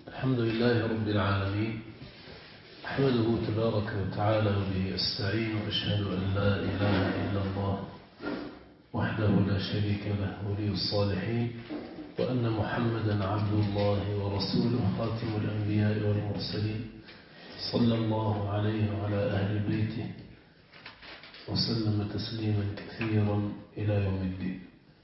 الحمد لله رب العالمين، أحمده تبارك وتعالى وبه أستعين، وأشهد أن لا إله إلا الله وحده لا شريك له ولي الصالحين، وأن محمدا عبد الله ورسوله خاتم الأنبياء والمرسلين، صلى الله عليه وعلى أهل بيته وسلم تسليما كثيرا إلى يوم الدين.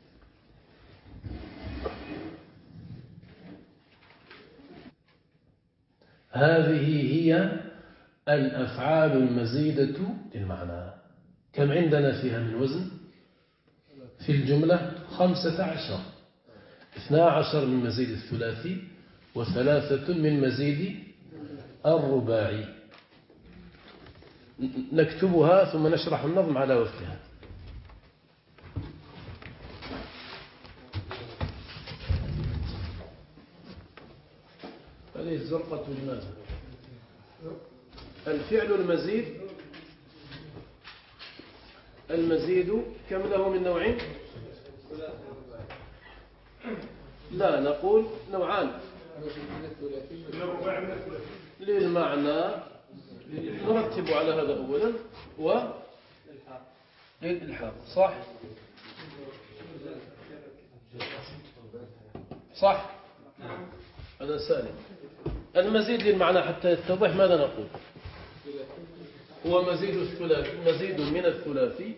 هذه هي الأفعال المزيدة للمعنى. كم عندنا فيها من وزن في الجملة؟ 15. 12 من مزيد الثلاثي، و3 من مزيد الرباعي. نكتبها ثم نشرح النظم على وفقها. هذه الزرقة لماذا؟ الفعل المزيد كم له من نوعين؟ لا، نقول نوعان للمعنى. نرتب على هذا أولا، وللإلحاق. صح هذا سالم. المزيد للمعنى حتى يتضح ماذا نقول. هو مزيد من الثلاثي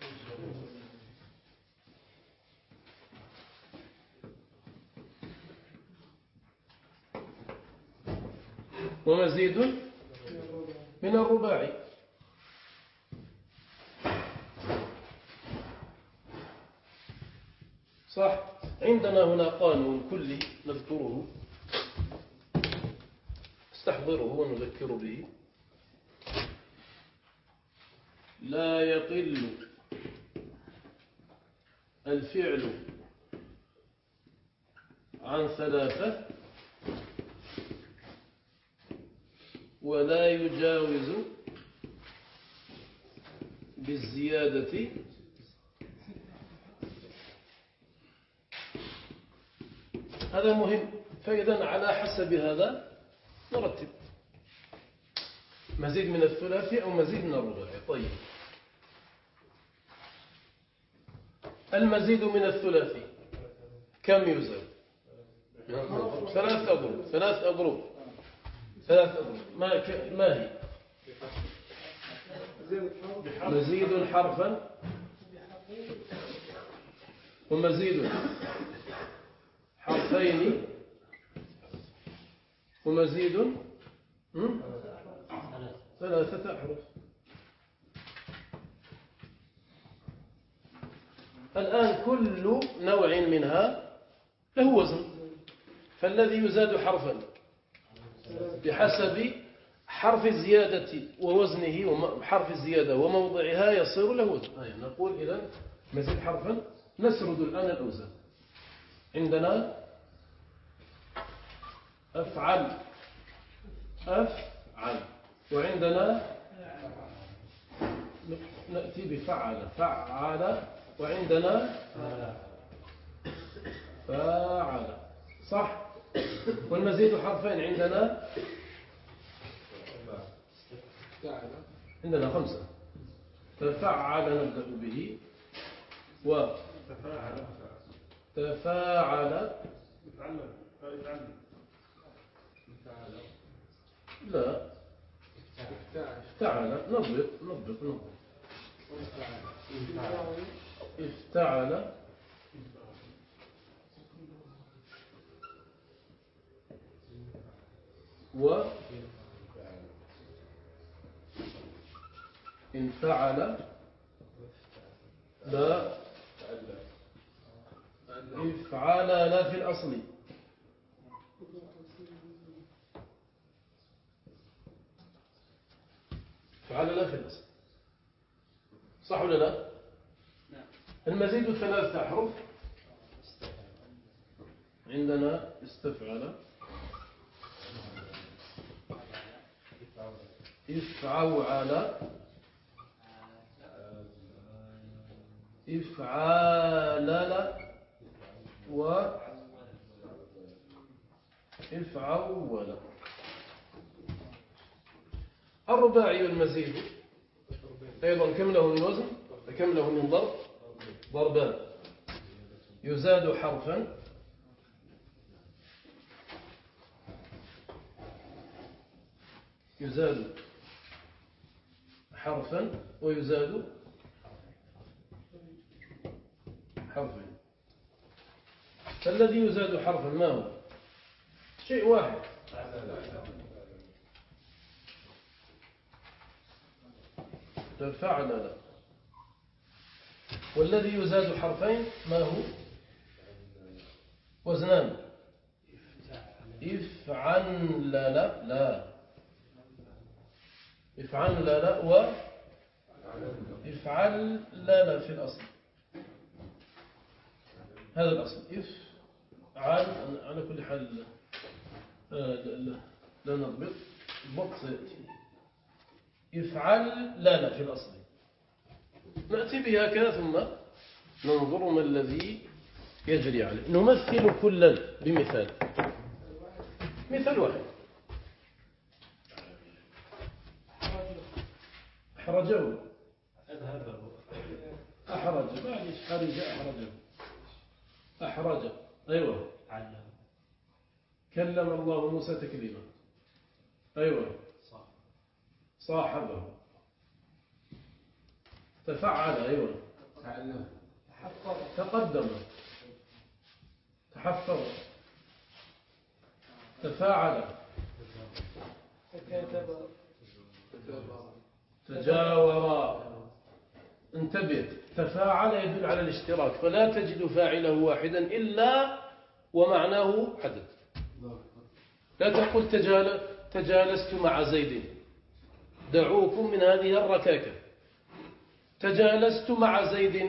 ومزيد من الرباعي. صح. عندنا هنا قانون كلي نذكره، استحضره ونذكر به. لا يقل الفعل عن 3 ولا يجاوز بالزيادة هذا مهم. فإذا على حسب هذا نرتب مزيد من الثلاثي أو مزيد من الرباعي. طيب، المزيد من الثلاثي كم يزاد؟ 3 أضرب. 3 أضرب ما هي؟ مزيد حرفا ومزيد حرفين ومزيد 3 أحرف. الآن كل نوع منها له وزن، فالذي يزاد حرفا بحسب حرف الزيادة ووزنه وحرف الزيادة وموضعها يصير له وزن. نقول إذن مزيد حرفا. نسرد الآن الأوزان. عندنا أفعل، وعندنا نأتي بفعل، وعندنا فاعل. صح. والمزيد حرفين عندنا 5. ففعل نبدأ به، وتفاعل لا افتعل. نضبط افتعل انفعل لا افعل لا في الأصل. افعل لا في الأصل. صح ولا لا؟ المزيد 3 أحرف. عندنا استفعل، افعوعل، إفعالل افعول. الرباعي والمزيد أيضا كم له من وزن؟ كم له من ضرب؟ ضربان. يزاد حرفا ويزاد حرفا. فالذي يزاد حرفا ما هو؟ شيء واحد. فعل. والذي يزاد حرفين ما هو؟ وزنان. افعل لا افعل لا و افعل لا في الأصل. هذا الأصل افعل. على كل حال لا نضبط الضبط سيأتي. افعل لا في الأصل. نأتي بها كذا ثم ننظر ما الذي يجري عليه. نمثل كلا بمثال. مثال واحد. أحرجه. أحرج. معليش حرج أحرجه. أحرج. أيوة. كلم الله موسى تكليما. أيوة. صاحبه. تفعل. أيوة. تقدم. تحفظ. تفاعل. تجاور. انتبه. تفاعل يدل على الاشتراك، فلا تجد فاعله واحدا إلا ومعناه حدث. لا تقول تجالست مع زيد. دعوكم من هذه الركاكة. تجالست مع زيد.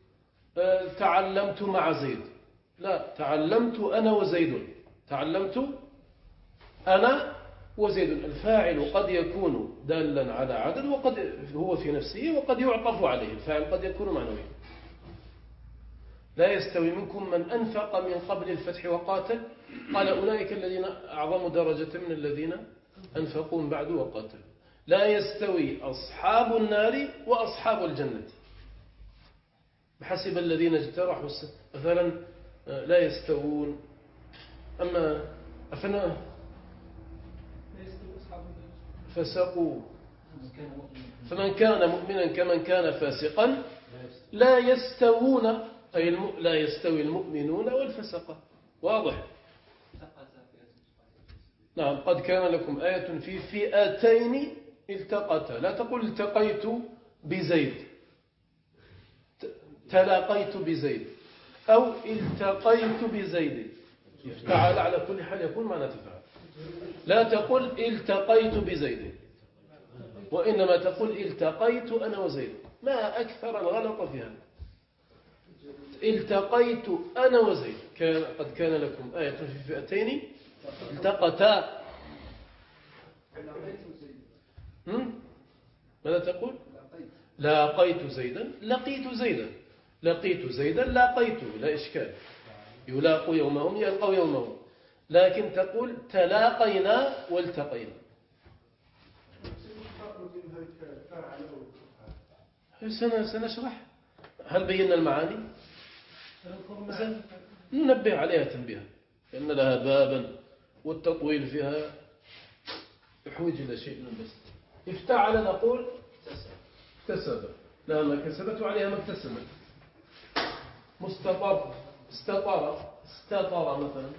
تعلمت مع زيد. لا، تعلمت أنا وزيد. تعلمت أنا وزيد. الفاعل قد يكون دالا على عدد وقد هو في نفسه وقد يعطف عليه. الفاعل قد يكون معنويا. لا يستوي منكم من أنفق من قبل الفتح وقاتل. قال أولئك الذين أعظم درجة من الذين أنفقوا من بعد وقاتلوا. لا يستوي أصحاب النار وأصحاب الجنة. بحسب الذين اجترحوا مثلا لا يستوون. أما فسقوا. فمن كان مؤمنا كمن كان فاسقا لا يستوون. أي لا يستوي المؤمنون والفسقة. واضح. نعم. قد كان لكم آية في فئتين التقتا. لا تقول التقيت بزيد. تلاقيت بزيد أو التقيت بزيد. افتعل على كل حال يكون معنى تفعل. لا تقول التقيت بزيد، وإنما تقول التقيت أنا وزيد. ما أكثر الغلط في هذا. التقيت أنا وزيد. قد كان لكم آية في فئتين التقتا. ماذا تقول؟ لاقيت زيدا. لقيت زيدا. لقيت زيدا. لاقيته. لا إشكال. يلاقوا يومهم يلقوا يومهم. لكن تقول تلاقينا والتقينا. سنشرح. هل بينا المعاني؟ ننبه عليها تنبيها، لأن لها بابا والتطويل فيها يحوج إلى شيء من البسط. افتعل نقول اكتسب. لها ما كسبت وعليها ما اكتسبت. مستطر. استطر. استطر مثلا.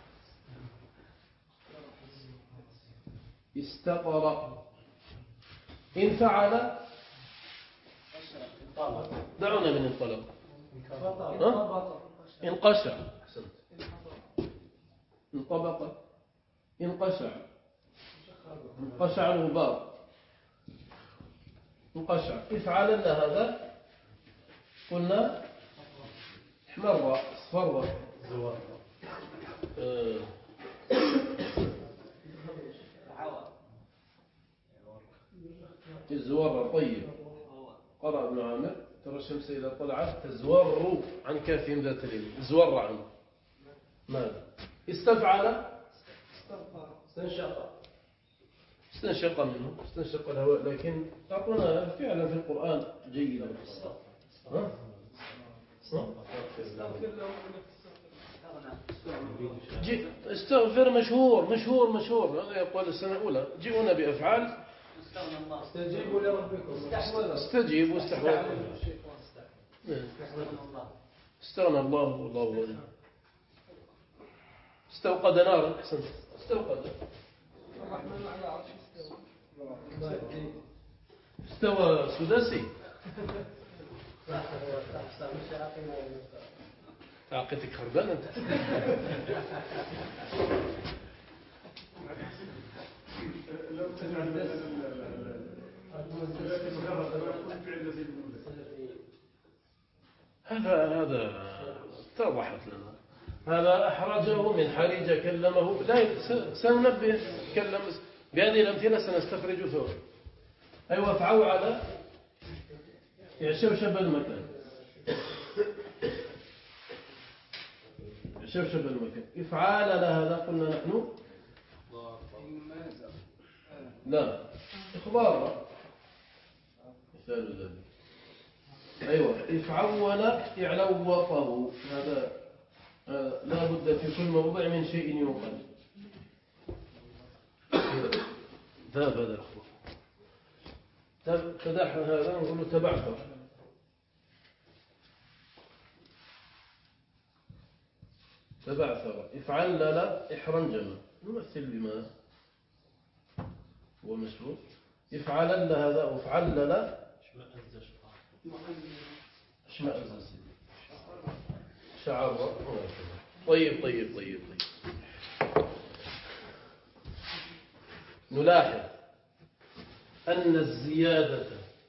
استطر. إن فعل دعونا من انطلق. انقشع. انطبق. انقشع. انقشع الغبار. انقشع. افعل لنا هذا. قلنا احمر. اصفر. الزور. طيب. قرأ ابن عامر ترى الشمس إذا طلعت تزور عن كافهم ذات اليمين. زور عنه. ماذا؟ استفعل. استنشق منه، استنشق الهواء، لكن أعطونا فعلا في القرآن جيدا. استغفر مشهور هذا يقول السنة الأولى. جئونا بأفعال استجيبوا لربكم، استجيبوا واستحوذوا. استغنى الله والله غني. استوقد نارا، أحسنت، استوقد. الرحمن على عرش استوى سداسي. عقيتك خربان أنت. هذا توضحت لنا. هذا أحرجه من حرج كلمه. لا سننبه كلم بهذه الأمثلة سنستخرج ثورة. أيوة فعوعل يعشوشب المكان. يعشوشب المكان. إفعال لهذا قلنا نحن لا إخبار مثال ذلك. أيوة إفعول إعلوطه. هذا لا بد في كل موضع من شيء يوقل. ذهب هذا الأخوة تدح هذا نقول تبعثر. تبعثر. افعل لا إحرنجم. نمثل بما هو مشهور. افعل هذا وافعل لا اشمأز شعر. طيب نلاحظ أن الزيادة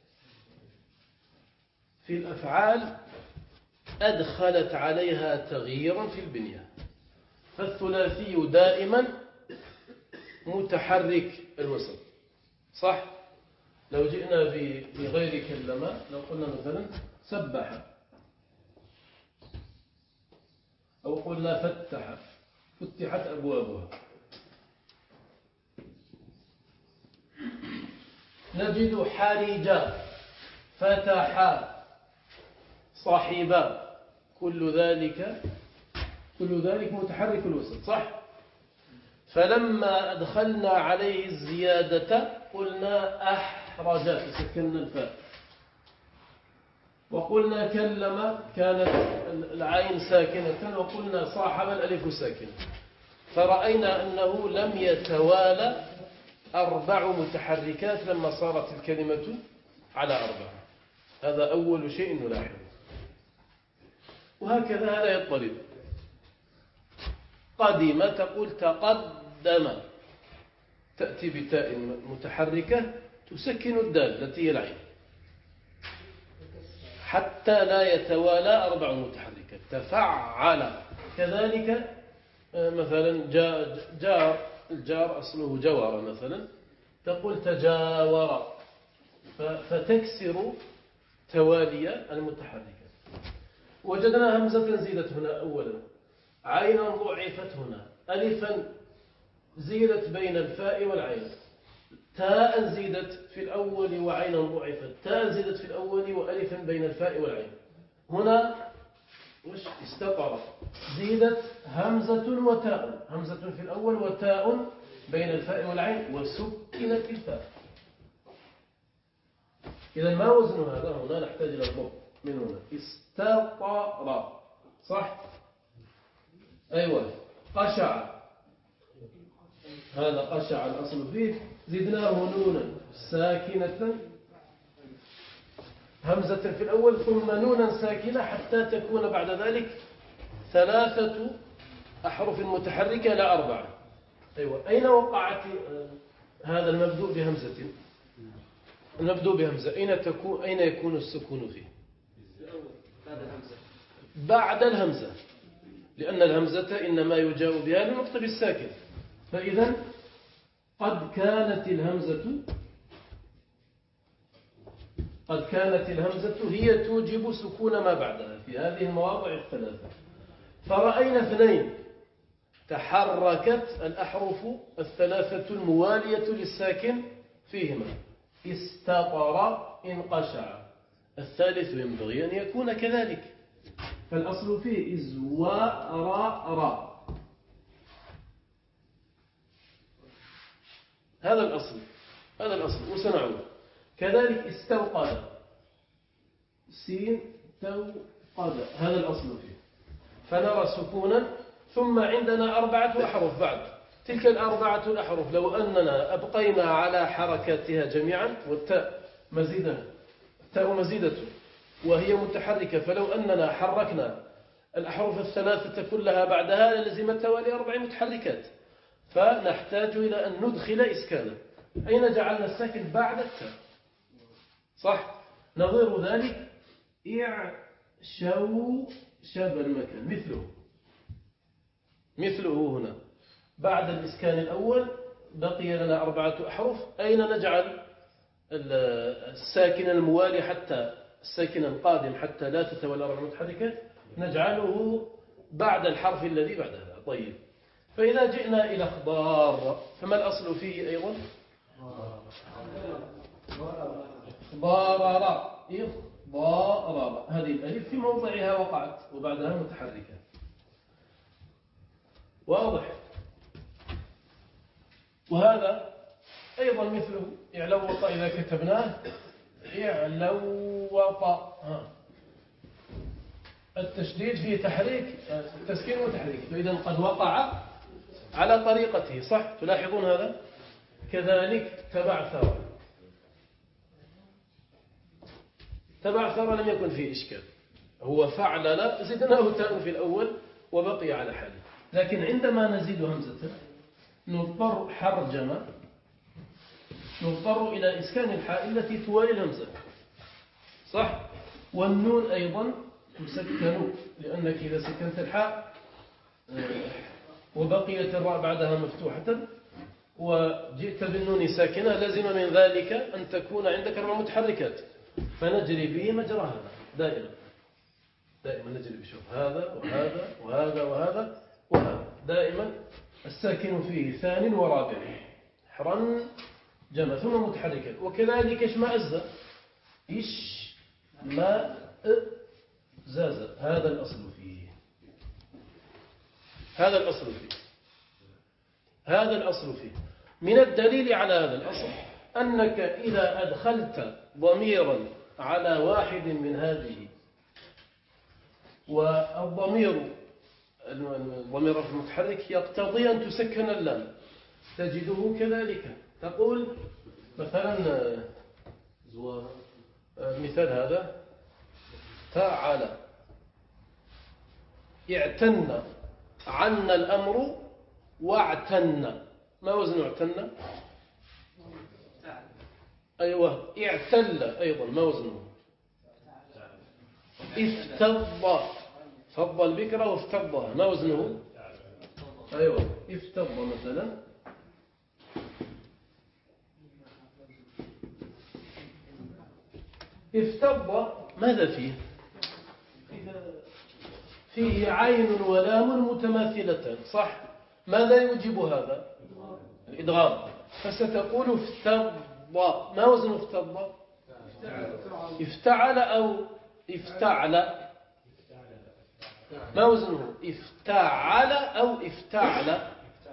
في الأفعال أدخلت عليها تغييرا في البنية. فالثلاثي دائما متحرك الوسط، صح؟ لو جئنا بغير كلمة، لو قلنا مثلا سبح أو قلنا فتح، فتحت أبوابها، نجد حرجا، فتح، صاحبا، كل ذلك متحرك الوسط، صح؟ فلما أدخلنا عليه الزيادة قلنا أحرج، سكننا الفاء، وقلنا كلم كانت العين ساكنة، وقلنا صاحب الألف ساكنة، فرأينا أنه لم يتوالى 4 متحركات لما صارت الكلمة على 4. هذا أول شيء نلاحظه. وهكذا هذا يضطرب. قدم تقول تقدم، تأتي بتاء متحركة تسكن الدال التي هي العين حتى لا يتوالى 4 متحركات. تفعل كذلك. مثلا جار، الجار أصله جوار، مثلا تقول تجاور، فتكسر توالي المتحركات. وجدنا همزة زيدت هنا أولا، عينا ضعفت هنا، ألفا زيدت بين الفاء والعين، تاء زيدت في الأول وعينا ضعفت، تاء زيدت في الأول وألفا بين الفاء والعين. هنا وش استطر، زيدت همزة وتاء، همزة في الأول وتاء بين الفاء والعين، وسكنت الفاء. إذا ما وزن هذا؟ هنا نحتاج إلى الضبط من هنا. استطر، صح؟ أيوة. قشع، هذا قشع الأصل فيه، زدناه نونا ساكنة، همزة في الأول ثم نونا ساكنة حتى تكون بعد ذلك 3 أحرف متحركة لا 4. أيوة. أين وقعت هذا المبدوء بهمزة؟ المبدوء بهمزة أين يكون السكون فيه؟ بعد الهمزة، لأن الهمزة إنما يجاء بها لنقطة بالساكن. فإذا قد كانت الهمزة هي توجب سكون ما بعدها في هذه المواضع 3. فرأينا 2 تحركت الأحرف الثلاثة الموالية للساكن فيهما. استطر انقشع. الثالث ينبغي أن يكون كذلك، فالأصل فيه إزوار. هذا الأصل وسنعود. كذلك استوقد، سين توقد، هذا الأصل فيه. فنرى سكونا. ثم عندنا 4 أحرف بعد. تلك 4 الأحرف لو أننا أبقينا على حركاتها جميعا، والتاء مزيدة، التاء مزيدة وهي متحركة، فلو أننا حركنا الأحرف الثلاثة كلها بعدها للزم التوالي 4 متحركات، فنحتاج إلى أن ندخل إسكانا. أين جعلنا الساكن؟ بعد التاء، صح؟ نظير ذلك إعشوا شاب المكان، مثله هنا بعد الإسكان الأول بقي لنا 4 أحرف. أين نجعل الساكن الموالي حتى الساكن القادم حتى لا تتولى 4 متحركات؟ نجعله بعد الحرف الذي بعدها. طيب، فإذا جئنا إلى خضار فما الأصل فيه أيضا؟ خضارر، إخضارر. هذه الألف في موضعها وقعت وبعدها متحركة. واضح؟ وهذا أيضا مثله إعلوط. إذا كتبناه إعلوط، التشديد فيه تحريك، تسكين وتحريك، فإذا قد وقع على طريقته، صح؟ تلاحظون هذا؟ كذلك تبعثر لم يكن فيه إشكال، هو فعلل زدناه تاء في الأول وبقي على حاله. لكن عندما نزيد همزة نضطر إلى إسكان الحاء التي توالي الهمزة، صح؟ والنون أيضا تسكن، لأنك إذا سكنت الحاء وبقيت الراء بعدها مفتوحة وجئت بالنون ساكنة، لازم من ذلك أن تكون عندك 4 متحركات، فنجري به مجرى هذا دائما نجري بشوف هذا وهذا وهذا وهذا وهذا، دائما الساكن فيه ثان ورابع، حرا جمع ثم متحركات. وكذلك اشمأز، زاز، هذا الأصل فيه. هذا الأصل فيه. من الدليل على هذا الأصل أنك إذا أدخلت ضميرا على واحد من هذه، والضمير المتحرك يقتضي أن تسكن اللام، تجده كذلك. تقول مثلا مثال هذا تعالى، اعتن عنا الأمر واعتن. ما وزن اعتن؟ أيوة. اعتل أيضا، ما وزنه؟ افتض، فض البكرة وافتضها، ما وزنه؟ أيوة، افتض مثلا. افتض ماذا فيه؟ فيه عين ولام متماثلتان، صح؟ ماذا يوجب هذا؟ الإدغام. فستقول افتض، ما وزن افتض؟ افتعل أو افتعل؟ ما وزنه؟ افتعل أو افتعل؟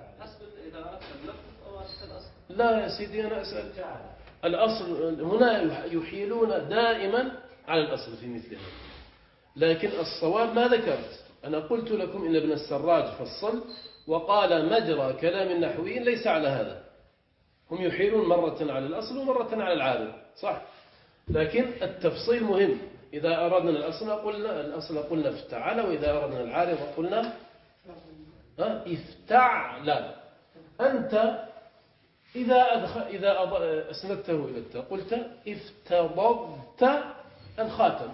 لا يا سيدي، أنا أسأل. الأصل هنا يحيلون دائما على الأصل في مثل هذا، لكن الصواب ما ذكرت. أنا قلت لكم إن ابن السراج فصل وقال مجرى كلام النحويين ليس على هذا، هم يحيلون مرة على الأصل ومرة على العارض، صح؟ لكن التفصيل مهم. إذا أردنا الأصل قلنا افتعل، وإذا أردنا العارض قلنا افتعل. أنت إذا أسندته إلى التاء قلت افتضضت الخاتم،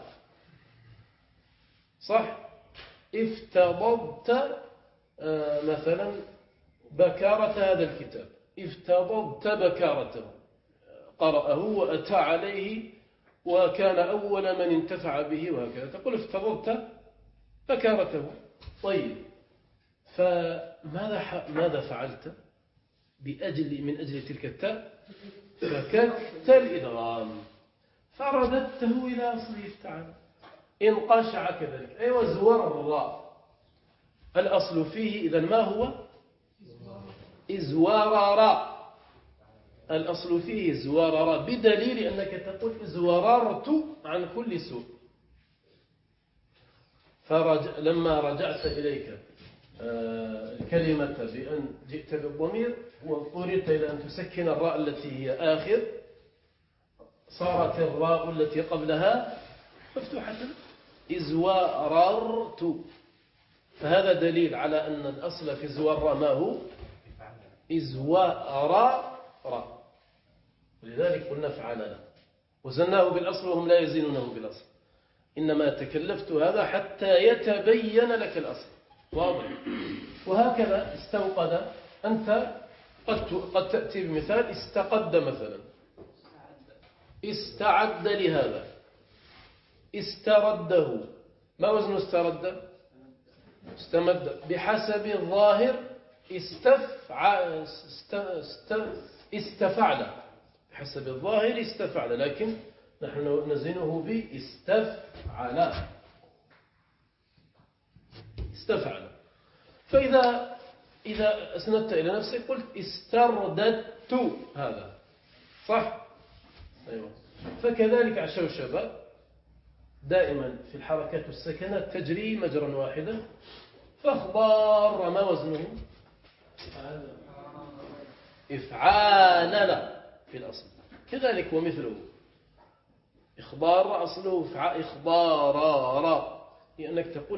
صح؟ افتضضت مثلا بكارة هذا الكتاب، افتضضت بكارته، قرأه وأتى عليه وكان أول من انتفع به، وهكذا تقول افتضضت بكارته. طيب، ماذا فعلت من أجل تلك التاء؟ فككت الإدغام فرددته إلى أصله تعالى. انقشع كذلك أي وزور الأصل فيه إذن ما هو؟ إزورر. الأصل فيه إزورر بدليل أنك تقول إزوررت عن كل سوء. لما رجعت إليك الكلمة بأن جئت بالضمير واضطررت إلى أن تسكن الراء التي هي آخر، صارت الراء التي قبلها مفتوحة إزوررت. فهذا دليل على أن الأصل في زور ما هو؟ إزورر. ولذلك قلنا فعلنا وزناه بالأصل وهم لا يزينونه بالأصل. إنما تكلفت هذا حتى يتبين لك الأصل. واضح؟ وهكذا استوقد. أنت قد تأتي بمثال استقد مثلا، استعد لهذا، استرده. ما وزن استرد؟ استمد. بحسب الظاهر استفعل. بحسب الظاهر استفعل، لكن نحن نزنه باستفعل. استفعل. فإذا أسندت إلى نفسك قلت استرددت، هذا صح؟ أيوة. فكذلك عشوشبة دائما في الحركات السكنات تجري مجرا واحدا. فاخبار ما وزنه؟ إفعال في الأصل. كذلك ومثله إخبار أصله إخبارار، لأنك تقول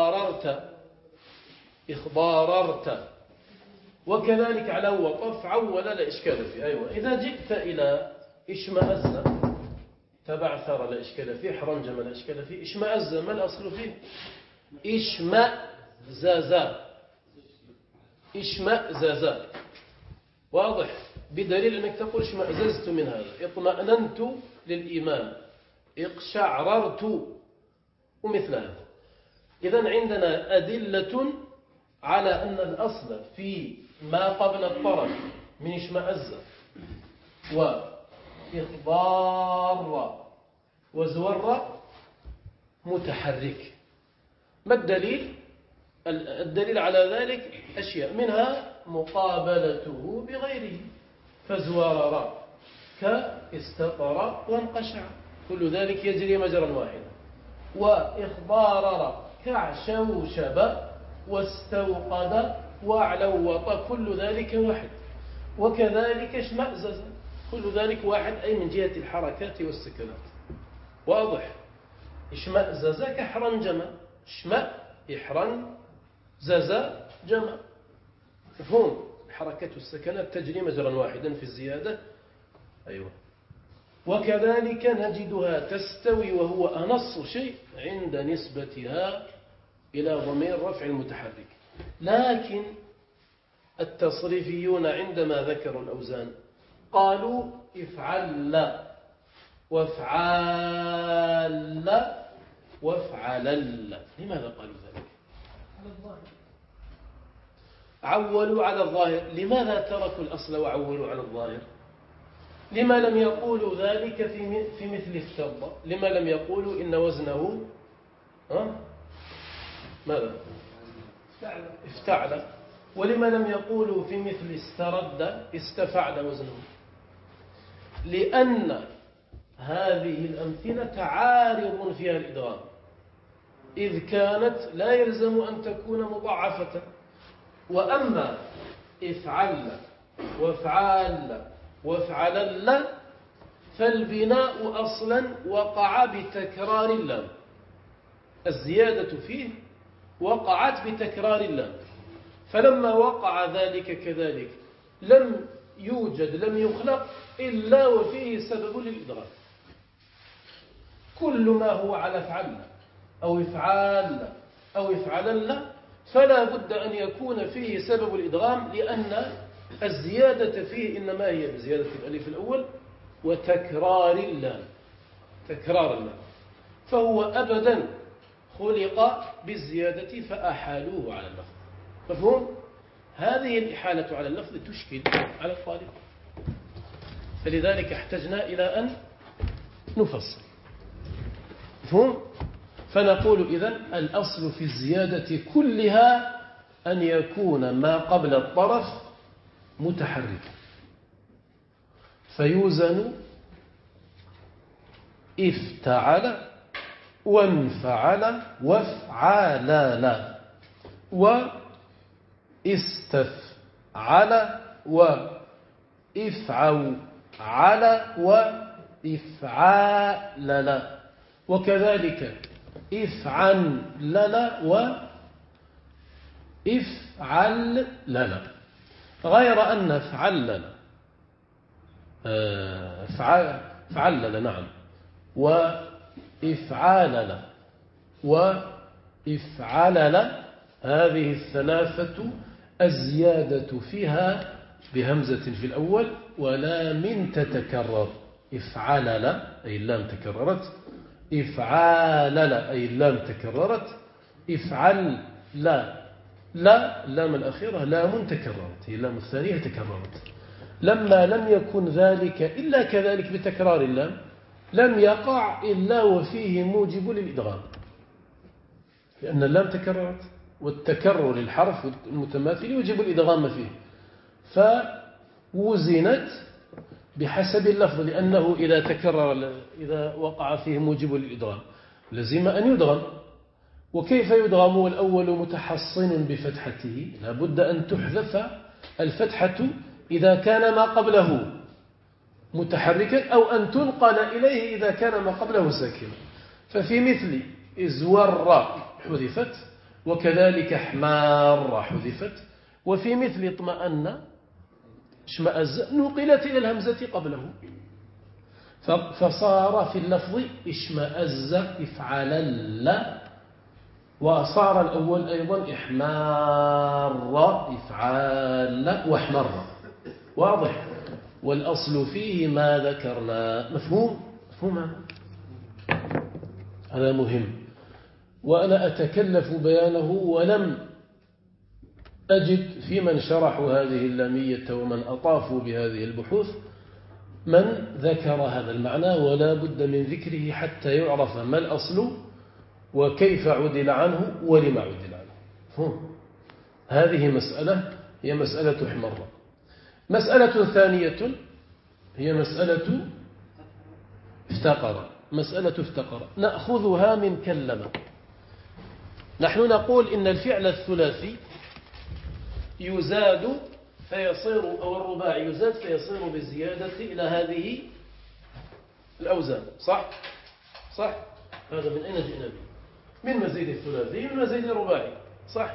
إخباررت. وكذلك على وطف عول لا إشكال فيه. أيوة. إذا جئت إلى إشمأز تبعثر لا إشكال فيه، حرنجم لا إشكال فيه، إشمأز ما الأصل فيه؟ إشمأزاز. واضح؟ بدليل أنك تقول اشمأززت من هذا، اطمأننت للإيمان، اقشعررت ومثل هذا. إذن عندنا أدلة على أن الأصل في ما قبل الطرف من اشمأز وإخبار وزور متحرك. ما الدليل؟ الدليل على ذلك أشياء، منها مقابلته بغيره، فزورر كاستطر وانقشع، كل ذلك يجري مجرا واحدا. وإخبارر كعشوشب واستوقد وعلوط، كل ذلك واحد. وكذلك اشمأزز، كل ذلك واحد، أي من جهة الحركات والسكنات. واضح؟ اشمأزز كحرنجم، إحرنزز جمع. مفهوم؟ الحركات والسكنات تجري مجرا واحدا في الزيادة. أيوة. وكذلك نجدها تستوي وهو أنص شيء عند نسبتها إلى ضمير رفع المتحرك. لكن التصريفيون عندما ذكروا الأوزان قالوا افعل وافعل وافعلل. لماذا قالوا ذلك؟ عولوا على الظاهر. لماذا تركوا الأصل وعولوا على الظاهر؟ لما لم يقولوا ذلك في مثل افتض؟ لما لم يقولوا إن وزنه ماذا؟ افتعل. ولما لم يقولوا في مثل استرد استفعل وزنه؟ لأن هذه الأمثلة عارض فيها الإدغام، إذ كانت لا يلزم أن تكون مضاعفة. وأما افعل وافعال وافعلل فالبناء أصلا وقع بتكرار اللام، الزيادة فيه وقعت بتكرار اللام. فلما وقع ذلك كذلك لم يخلق إلا وفيه سبب للإدغام. كل ما هو على افعل أو افعال أو افعلل فلا بد أن يكون فيه سبب الإدغام، لأن الزيادة فيه إنما هي بزيادة الألف الأول وتكرار اللام، تكرار اللام. فهو أبدا خلق بالزيادة فأحالوه على اللفظ، مفهوم؟ هذه الإحالة على اللفظ تشكل على الطالب، فلذلك احتجنا إلى أن نفصل. مفهوم؟ فنقول إذن الأصل في الزيادة كلها أن يكون ما قبل الطرف متحركا، فيوزن افتعل وانفعل وافعلل واستفعل وافعوعل وافعالل، وكذلك افعلل وافعلل، غير أن فعلل نعم وإفعالل وإفعلل هذه الثلاثة الزيادة فيها بهمزة في الأول ولام تتكرر. إفعلل أي اللام تكررت، إفعالل أي اللام تكررت، إفعل لا اللام الأخيرة لام تكررت، هي اللام الثانية تكررت. لما لم يكن ذلك إلا كذلك بتكرار اللام لم يقع إلا وفيه موجب للإدغام، لأن اللام تكررت، والتكرر الحرف المتماثل يوجب الإدغام فيه، فوزنت بحسب اللفظ، لأنه إذا تكرر إذا وقع فيه موجب للإدغام لزم أن يدغم. وكيف يدغم والأول متحصن بفتحته؟ لابد أن تحذف الفتحة إذا كان ما قبله متحركا، أو أن تنقل إليه إذا كان ما قبله ساكنا. ففي مثل ازور حذفت، وكذلك حمار حذفت، وفي مثل اطمأن اشمأز نقلت إلى الهمزة قبله، فصار في اللفظ اشمأز افعلل، وصار الأول أيضا إحمار إفعال وحمر. واضح؟ والأصل فيه ما ذكرنا. مفهوم هذا مهم، وأنا أتكلف بيانه، ولم أجد في من شرحوا هذه اللامية ومن أطافوا بهذه البحوث من ذكر هذا المعنى، ولا بد من ذكره حتى يعرف ما الأصل وكيف عدل عنه ولما عدل عنه. فهم؟ هذه مسألة هي مسألة حمرة. مسألة ثانية هي مسألة افتقر، نأخذها من كلم. نحن نقول إن الفعل الثلاثي يزاد فيصير، أو الرباعي يزاد فيصير بالزيادة إلى هذه الأوزان. صح؟ هذا من أين جئنا به؟ من مزيد الثلاثي، من مزيد الرباعي. صح؟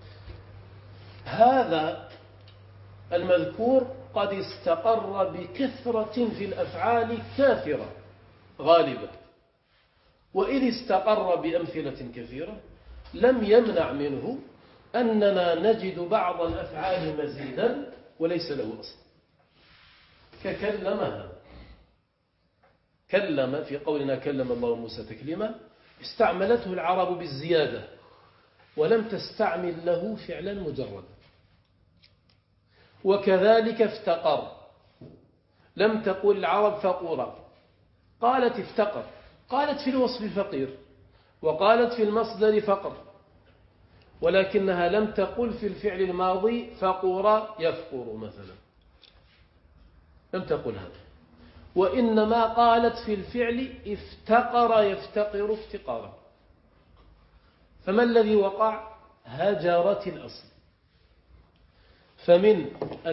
هذا المذكور قد استقر بكثرة في الأفعال كافرة غالبة، وإذ استقر بأمثلة كثيرة لم يمنع منه أننا نجد بعض الأفعال مزيدا وليس له أصل، ككلم هذا. كلم في قولنا كلم الله موسى تكليما استعملته العرب بالزيادة ولم تستعمل له فعلا مجردا. وكذلك افتقر، لم تقل العرب فقورا، قالت افتقر، قالت في الوصف فقير، وقالت في المصدر فقر، ولكنها لم تقل في الفعل الماضي فقور يفقر مثلا، لم تقل هذا، وإنما قالت في الفعل افتقر يفتقر افتقارا. فما الذي وقع؟ هجرت الأصل. فمن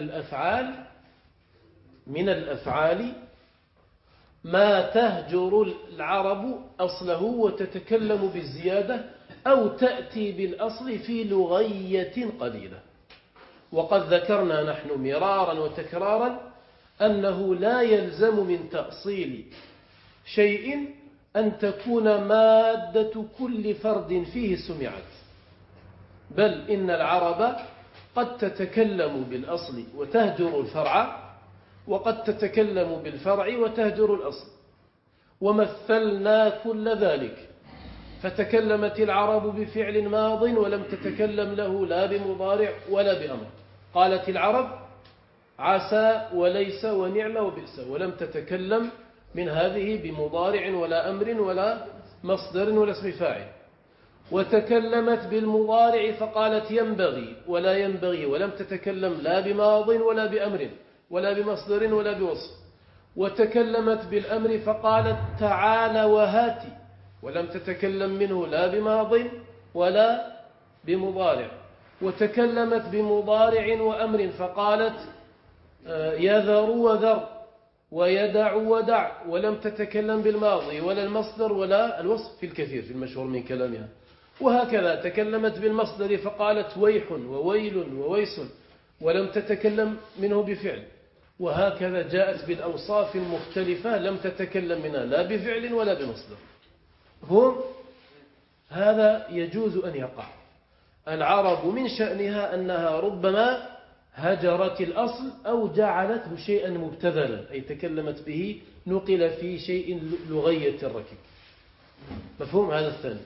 الأفعال ما تهجر العرب أصله وتتكلم بالزيادة أو تأتي بالأصل في لغية قليلة. وقد ذكرنا نحن مرارا وتكرارا أنه لا يلزم من تأصيل شيء أن تكون مادة كل فرد فيه سمعت، بل إن العرب قد تتكلم بالأصل وتهجر الفرع، وقد تتكلم بالفرع وتهجر الأصل، ومثلنا كل ذلك فتكلمت العرب بفعل ماض ولم تتكلم له لا بمضارع ولا بأمر. قالت العرب عسى وليس ونعم وبئس، ولم تتكلم من هذه بمضارع ولا أمر ولا مصدر ولا اسم فاعل. وتكلمت بالمضارع فقالت ينبغي ولا ينبغي، ولم تتكلم لا بماض ولا بأمر ولا بمصدر ولا بوصف. وتكلمت بالأمر فقالت تعال وهاتي، ولم تتكلم منه لا بماض ولا بمضارع. وتكلمت بمضارع وأمر فقالت يذر وذر ويدع ودع، ولم تتكلم بالماضي ولا المصدر ولا الوصف في الكثير في المشهور من كلامها. وهكذا تكلمت بالمصدر فقالت ويح وويل وويس، ولم تتكلم منه بفعل. وهكذا جاءت بالأوصاف المختلفة لم تتكلم منها لا بفعل ولا بمصدر. هم هذا يجوز أن يقع. العرب من شأنها أنها ربما هجرت الأصل أو جعلته شيئا مبتذلا، أي تكلمت به نقل في شيء لغية الركب. مفهوم هذا الثاني.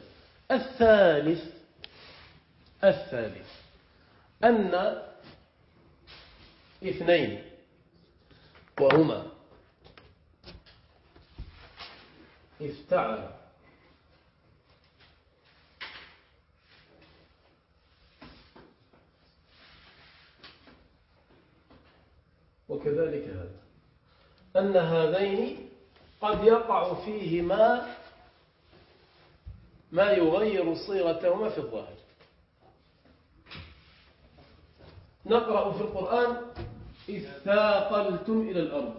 الثالث أن اثنين وهما افتعل وكذلك هذا، أن هذين قد يقع فيهما ما يغير صيغتهما في الظاهر. نقرأ في القرآن إذ ثاقلتم إلى الأرض،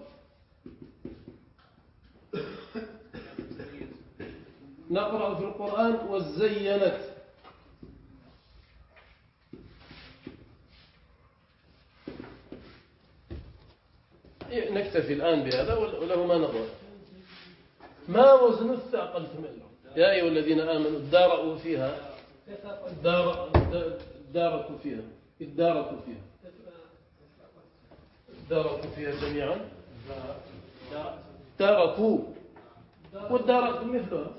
نقرأ في القرآن وزينت، نكتفي الآن بهذا وله ما نظر. ما وزن الثاقلتم إلى الأرض؟ يا أيها الذين آمنوا اداركوا فيها جميعا، داركوا والداركتم مثلها،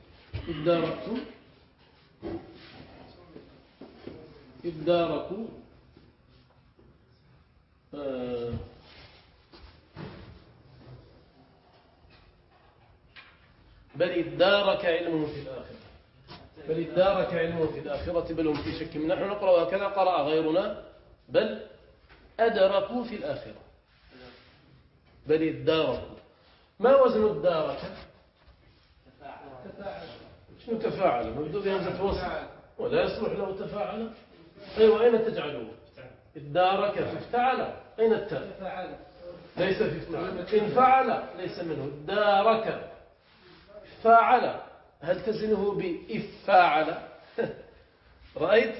اداركوا بل ادارك علمه في الآخرة، بل هم في شك. نحن نقرأ هكذا قرأ غيرنا، بل أدركوا في الآخرة، بل اداركوا. ما وزن الدارك؟ شنو تفاعل؟ مبدوء بهمزة وصل ولا يصلح له تفاعل. أيوة، أين تجعله؟ الدارك في افتعل، أين التاء؟ ليس في افتعل. انفعل ليس منه. دارك فاعل، هل تزنه بإفاعل؟ رأيت؟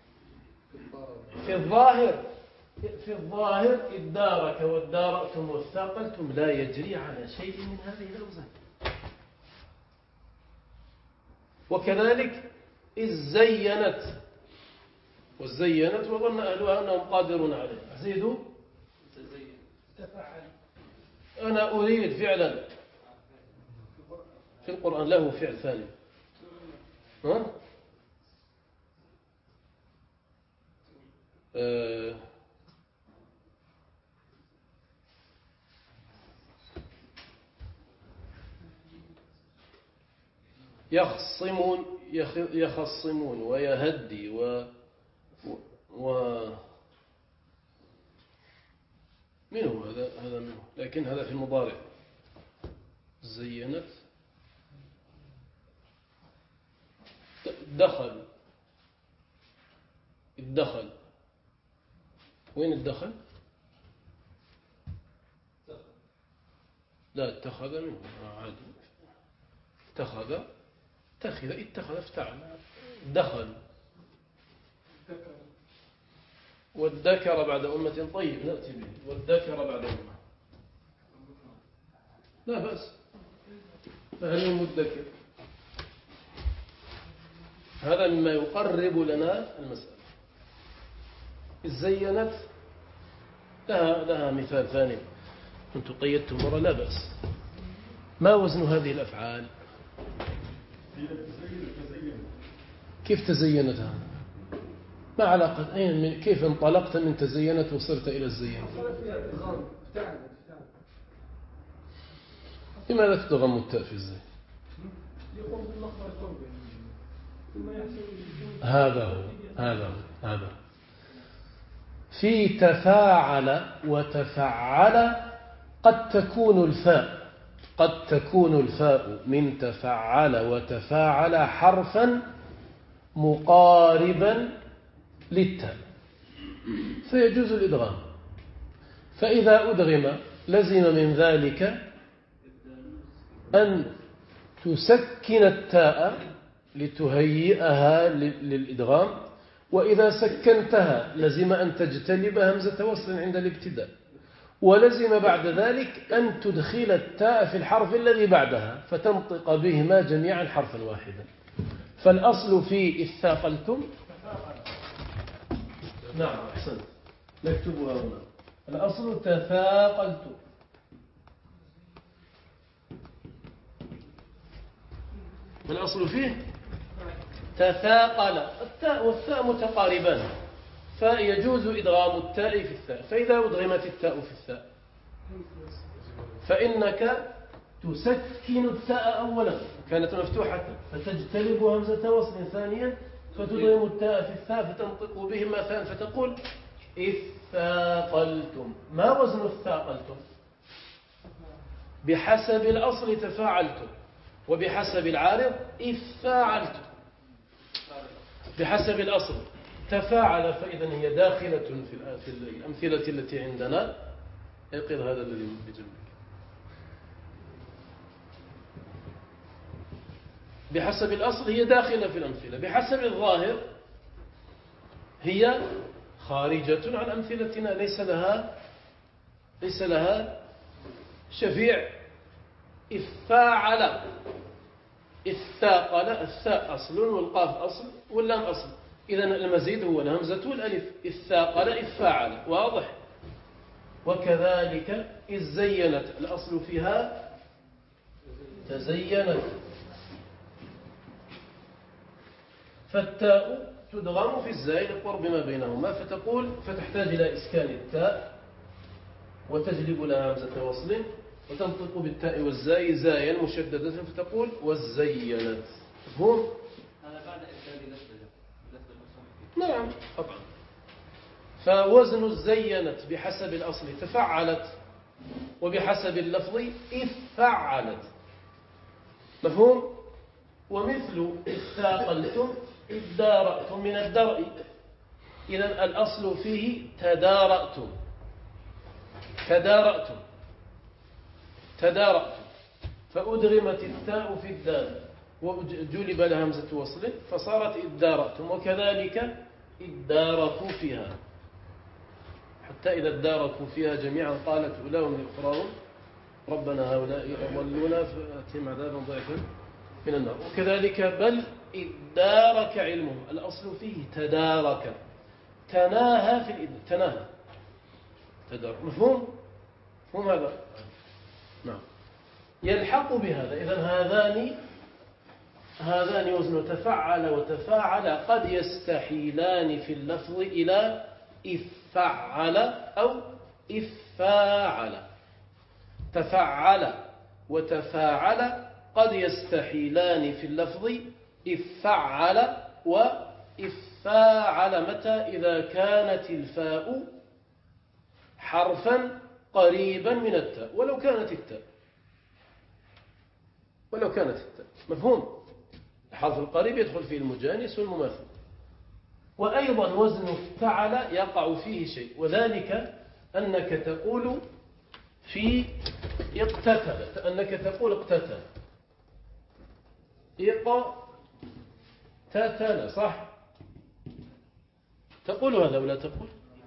في الظاهر ادارك وادارأتم والثاقلتم لا يجري على شيء من هذه الأوزان. وكذلك زينت وظن أهلها أنهم قادرون عليه. زيدوا أنا أريد فعلا في القرآن له فعل ثاني. يخصمون ويهدي منه، هذا منه، لكن هذا في المضارع. زينت الدخل وين الدخل؟ لا، اتخذ منه عادي. اتخذ افتعل. دخل والذكر بعد أمة طيب نأتي به، والذكر بعد أمة لا بأس. فهل المدكر؟ هذا مما يقرب لنا المسألة. زينت لها مثال ثاني كنت قيدته مرة، لا بأس. ما وزن هذه الأفعال؟ كيف تزينت هذا؟ ما علاقة كيف انطلقت من تزينت وصرت إلى الزينة؟ لماذا تضغم التاء في الزين؟ هذا في تفاعل وتفعل قد تكون الفاء من تفعل وتفاعل حرفا مقاربا للتاء فيجوز الإدغام. فإذا أدغم لزم من ذلك أن تسكن التاء لتهيئها للإدغام، وإذا سكنتها لزم أن تجتنب همزة وصل عند الابتداء، ولزم بعد ذلك أن تدخل التاء في الحرف الذي بعدها فتنطق بهما جميعا حرفا واحدا. فالأصل في إثاقلتم. نعم أحسنت، نكتبها هنا. الأصل تثاقلتم. الأصل فيه تثاقل، التاء والثاء متقاربان فيجوز إدغام التاء في الثاء. فإذا أدغمت التاء في الثاء فإنك تسكن التاء أولا، كانت مفتوحة فتجتلب همزة وصل ثانيا فتدغم التاء في الثاء فتنطق بهما ثانيا فتقول إثاقلتم. ما وزن الثاقلتم؟ بحسب الأصل تفاعلتم، وبحسب العارض إفاعلتم. بحسب الأصل تفاعل، فإذا هي داخلة في الأمثلة التي عندنا. اقض هذا الذي بجنبك. بحسب الأصل هي داخلة في الأمثلة، بحسب الظاهر هي خارجة عن أمثلتنا، ليس لها شفيع. إفاعل، إثاقل، الثاء أصل والقاف أصل واللام أصل، إذن المزيد هو الهمزة والألف. إثاقل إفاعل، واضح. وكذلك زينت، الأصل فيها تزينت، فالتاء تدغم في الزاي لقرب ما بينهما فتحتاج إلى إسكان التاء وتجلب لها همزة وصل وتنطق بالتاء والزاي زايا مشددة فتقول والزينت. مفهوم؟ هذا بعد إسكان لفظ. نعم طبعا. فوزن الزينت بحسب الأصل تفعلت، وبحسب اللفظ افعلت. مفهوم؟ ومثل اثاقلتم ادارأتم من الدرء، إذن الأصل فيه تدارأتم. فأدغمت التاء في الدال وجلب لها همزة وصل فصارت ادارأتم. وكذلك اداركوا فيها، حتى إذا اداركوا فيها جميعا قالت أولاهم لأخراهم ربنا هؤلاء أضلونا فأتهم عذابا ضعفا من النار. وكذلك بل ادارك علمه، الأصل فيه تدارك، تناهى في تناهى تدارك. مفهوم هذا؟ نعم. يلحق بهذا إذن هذان وزن تفعل وتفاعل قد يستحيلان في اللفظ إلى إفعل أو إفاعل. تفعل وتفاعل قد يستحيلان في اللفظ إفعل وإفاعل متى؟ إذا كانت الفاء حرفا قريبا من التاء ولو كانت التاء. مفهوم؟ الحرف القريب يدخل فيه المجانس والمماثل. وأيضا وزن افتعل يقع فيه شيء، وذلك أنك تقول في اقتتل، أنك تقول اقتتل، اقتتل، صح؟ تقول هذا ولا تقول؟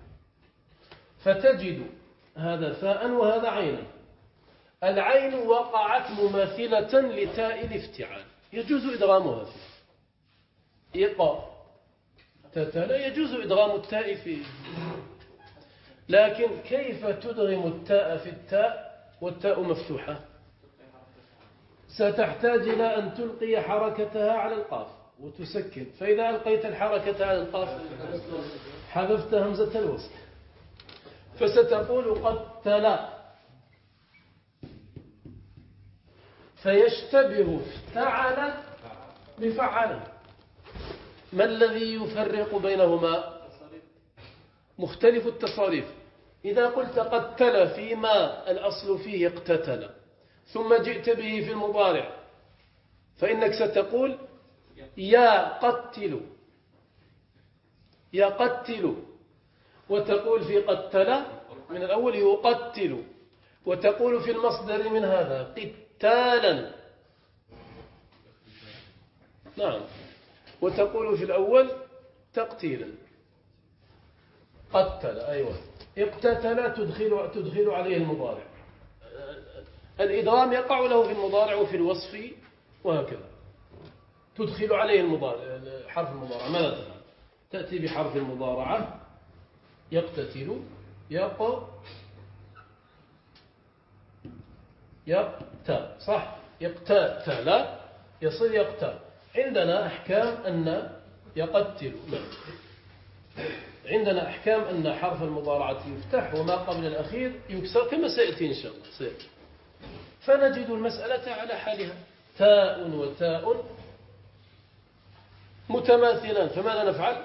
فتجد هذا فاء وهذا عينا. العين وقعت مماثلة لتاء الافتعال، يجوز إدغامها فيه. اقتتل يجوز إدغام التاء فيه، لكن كيف تدغم التاء في التاء والتاء مفتوحة؟ ستحتاج إلى أن تلقي حركتها على القاف، وتسكن، فإذا ألقيت الحركة على القاف حذفت همزة الوصل، فستقول قتل، فيشتبه افتعل بفعل. ما الذي يفرق بينهما؟ مختلف التصاريف. إذا قلت قتل فيما الأصل فيه اقتتل ثم جئت به في المضارع فإنك ستقول يقتل، يقتل، وتقول في قتل من الأول يقتل، وتقول في المصدر من هذا قتالا، نعم، وتقول في الأول تقتيلا. قتل، أيوة، اقتتل تدخل عليه المضارع. الإدغام يقع له في المضارع وفي الوصف وهكذا، تدخل عليه المضارع، حرف المضارع. ماذا تفعل؟ تأتي بحرف المضارعة يقتتل، صح، يقتتل يصير يقتل. عندنا أحكام أن يقتل، عندنا أحكام أن حرف المضارعة يفتح وما قبل الأخير يكسر كما سيأتي إن شاء الله سيأتي. فنجد المسألة على حالها، تاء وتاء متماثلان، فماذا نفعل؟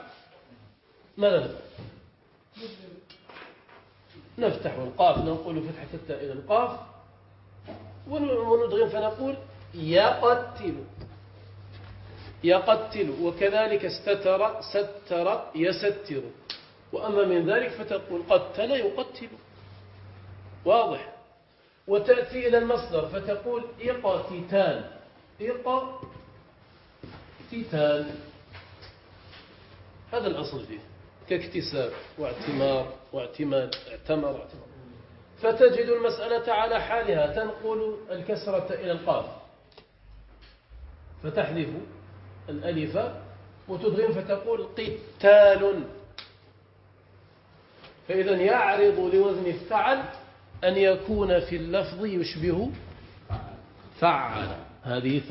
نفتح القاف، نقول فتحة التاء إلى القاف وندغم فنقول يقتل، وكذلك ستر يستر. وأما من ذلك فتقول قتل يقتل، واضح. وتأتي إلى المصدر فتقول اقتتال، هذا الأصل فيه، كاكتساب واعتمار واعتماد، اعتمر. فتجد المسألة على حالها، تنقل الكسرة إلى القاف فتحذف الألف وتدغم فتقول قتال. فإذا يعرض لوزن افتعل أن يكون في اللفظ يشبه فعل. هذه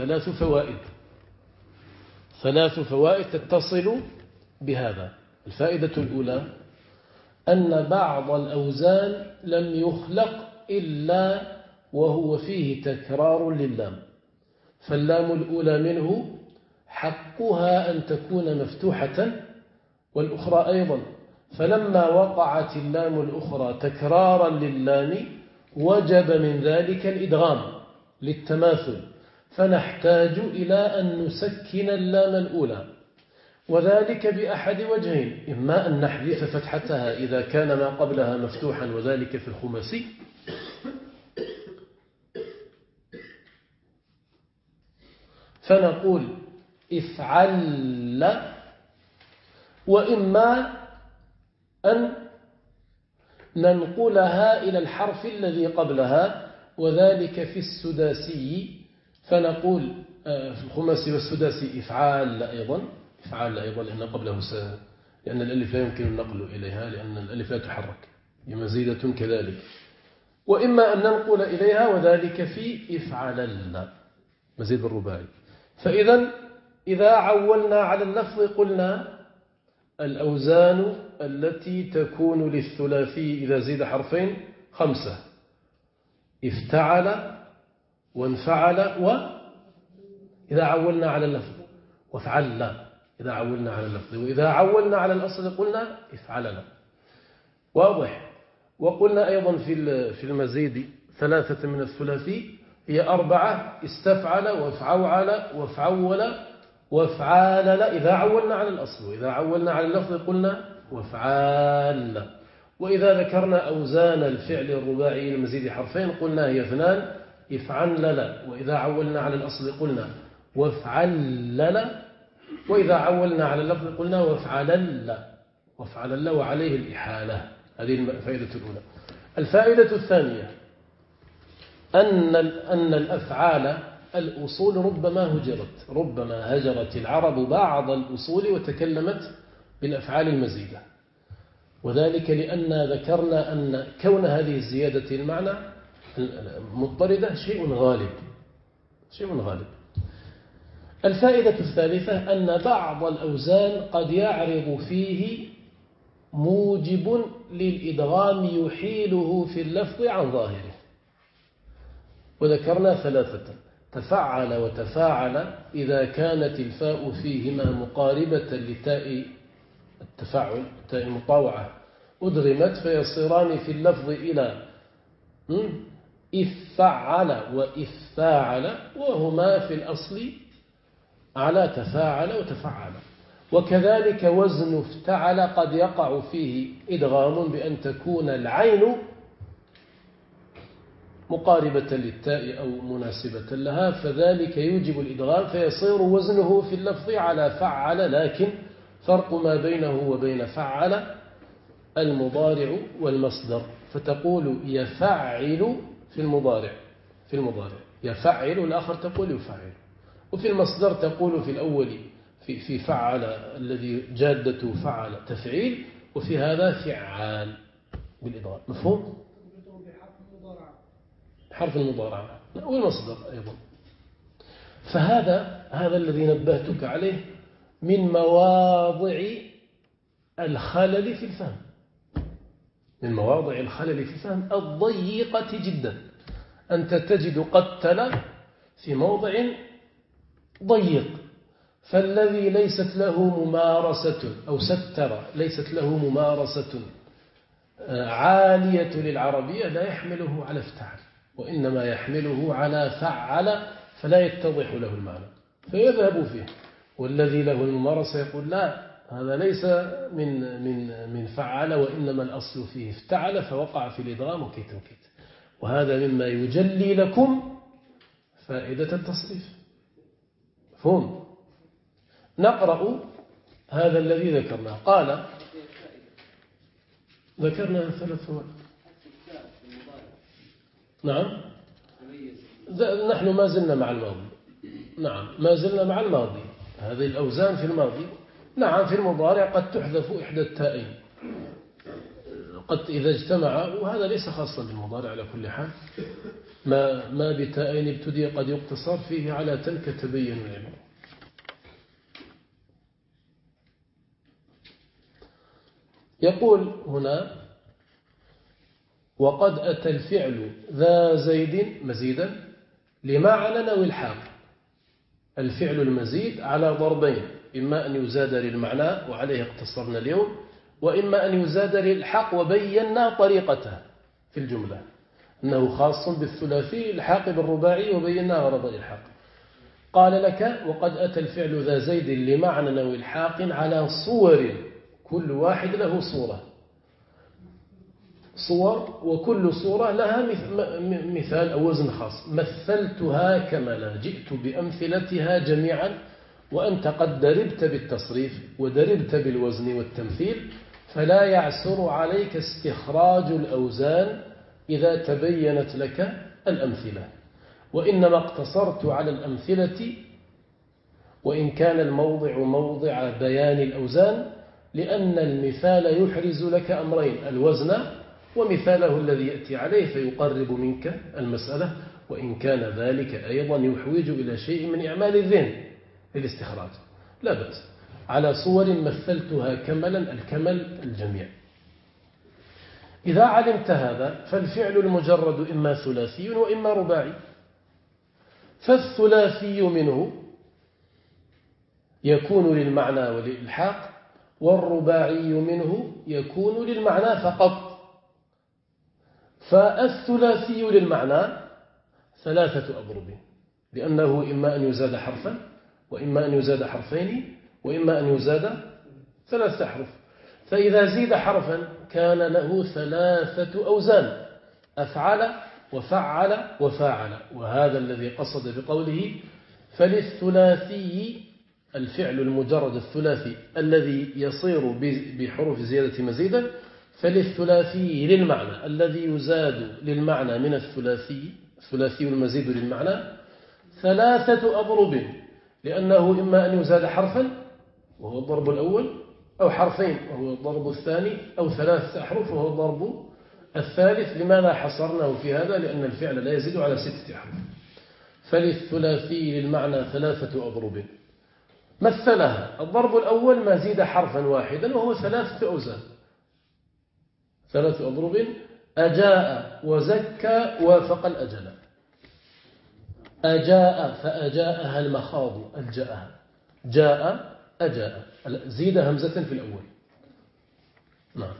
ثلاث فوائد تتصل بهذا. الفائدة الأولى أن بعض الأوزان لم يخلق إلا وهو فيه تكرار لللام، فاللام الأولى منه حقها أن تكون مفتوحة والأخرى أيضا، فلما وقعت اللام الأخرى تكرارا لللام وجب من ذلك الإدغام للتماثل، فنحتاج إلى أن نسكن اللام الأولى، وذلك بأحد وجهين: إما أن نحذف فتحتها إذا كان ما قبلها مفتوحا، وذلك في الخماسي، فنقول افعل، وإما أن ننقلها إلى الحرف الذي قبلها، وذلك في السداسي، فنقول في الخماسي والسداسي افعال أيضا، لأن قبله لأن الألف لا يمكن النقل إليها، لأن الألف لا تحرك، مزيدة كذلك. وإما أن ننقل إليها، وذلك في افعلن، مزيد بالرباعي. إذا عولنا على اللفظ قلنا الأوزان التي تكون للثلاثي إذا زيد حرفين 5: افتعل وانفعل، وإذا عولنا على اللفظ، وافعلنا إذا عولنا على اللفظ، وإذا عولنا على الأصل قلنا افعلنا، واضح. وقلنا أيضا في المزيد 3 من الثلاثي هي 4: استفعل وافعول وافعول وافعال إذا عولنا على الأصل، وإذا عولنا على اللفظ قلنا وافعال. وإذا ذكرنا أوزان الفعل الرباعي المزيد حرفين قلنا هي 2: افعلل، وإذا عولنا على الأصل قلنا وافعلل، وإذا عولنا على اللفظ قلنا وافعلل، وعليه الإحالة. هذه الفائدة الأولى. الفائدة الثانية أن الأفعال الأصول ربما هجرت العرب بعض الأصول وتكلمت بالأفعال المزيدة، وذلك لأن ذكرنا أن كون هذه الزيادة المعنى مضطردة شيء غالب. الفائدة الثالثة أن بعض الأوزان قد يعرض فيه موجب للإدغام يحيله في اللفظ عن ظاهره، وذكرنا ثلاثة: تفعل وتفاعل إذا كانت الفاء فيهما مقاربة لتاء التفاعل، تاء المطاوعة، أدغمت فيصيران في اللفظ إلى إفعل وإفاعل، وهما في الأصل على تفاعل وتفعل. وكذلك وزن افتعل قد يقع فيه إدغام بأن تكون العين مقاربة للتاء أو مناسبة لها، فذلك يوجب الإدغام فيصير وزنه في اللفظ على فعل، لكن فرق ما بينه وبين فعل المضارع والمصدر، فتقول يفعل في المضارع يفعل، الآخر تقول يفعل، وفي المصدر تقول في الأول في فعل الذي جادته فعل تفعيل، وفي هذا فعال بالإضراب. مفهوم؟ حرف المضارعة والمصدر أيضا. فهذا الذي نبهتك عليه من مواضع الخلل في الفهم، من مواضع الخلل في الفهم الضيقة جدا. أنت تجد قتل في موضع ضيق، فالذي ليست له ممارسة أو ستر ليست له ممارسة عالية للعربية لا يحمله على افتعل، وإنما يحمله على فعل، فلا يتضح له المعنى فيذهب فيه. والذي له الممارسة يقول لا، هذا ليس من فعل، وإنما الأصل فيه افتعل فوقع في الإدغام وكيت وكيت. وهذا مما يجلي لكم فائدة التصريف. فهم؟ نقرأ هذا الذي ذكرناه. قال ذكرنا 3 فوائد. نعم، نحن ما زلنا مع الماضي. نعم، ما زلنا مع الماضي. هذه الأوزان في الماضي. نعم، في المضارع قد تحذف إحدى التائين قد إذا اجتمع، وهذا ليس خاصا بالمضارع على كل حال. ما بتائين ابتدي قد يقتصر فيه على تلك تبين العلم. يقول هنا: وقد أتى الفعل ذا زيد مزيدا لمعنى أو الحاق. الفعل المزيد على ضربين: إما أن يزاد للمعنى وعليه اقتصرنا اليوم، وإما أن يزاد للحق، وبينا طريقته في الجملة أنه خاص بالثلاثي الحاق بالرباعي، وبينا غرض الحق. قال لك: وقد أتى الفعل ذا زيد لمعنى أو الحاق على صور، كل واحد له صور، وكل صورة لها مثال أو وزن خاص. مثلتها كملا، جئت بأمثلتها جميعا، وأنت قد دربت بالتصريف ودربت بالوزن والتمثيل، فلا يعسر عليك استخراج الأوزان إذا تبينت لك الأمثلة. وإنما اقتصرت على الأمثلة وإن كان الموضع موضع بيان الأوزان، لأن المثال يحرز لك أمرين: الوزن ومثاله الذي يأتي عليه فيقرب منك المسألة، وإن كان ذلك أيضا يحوج إلى شيء من إعمال الذهن للاستخراج. لا بأس. على صور مثلتها كملا، الكمل الجميع. إذا علمت هذا فالفعل المجرد إما ثلاثي وإما رباعي. فالثلاثي منه يكون للمعنى وللإلحاق، والرباعي منه يكون للمعنى فقط. فالثلاثي للمعنى 3 أضرب، لأنه إما أن يزاد حرفا، وإما أن يزاد حرفين، وإما أن يزاد 3 أحرف. فإذا زيد حرفا كان له 3 أوزان: أفعل وفعل وفاعل. وهذا الذي قصد بقوله: فللثلاثي الفعل المجرد الثلاثي الذي يصير بحروف زيادة مزيدا، فللثلاثي للمعنى الذي يزاد للمعنى من الثلاثي المزيد للمعنى 3 أضرب، لأنه إما أن يزاد حرفا وهو الضرب الأول، أو حرفين وهو الضرب الثاني، أو 3 أحرف وهو الضرب الثالث. لماذا حصرناه في هذا؟ لأن الفعل لا يزيد على 6 أحرف. فللثلاثي للمعنى 3 أضرب مثلها. الضرب الأول ما زيد حرفا واحدا وهو 3 أوزان. 3 أضرب: أجاء وزكى وافق الأجل. أجاء فأجاءها المخاض ألجأها. جاء أجاء زيد همزة في الأول. نعم.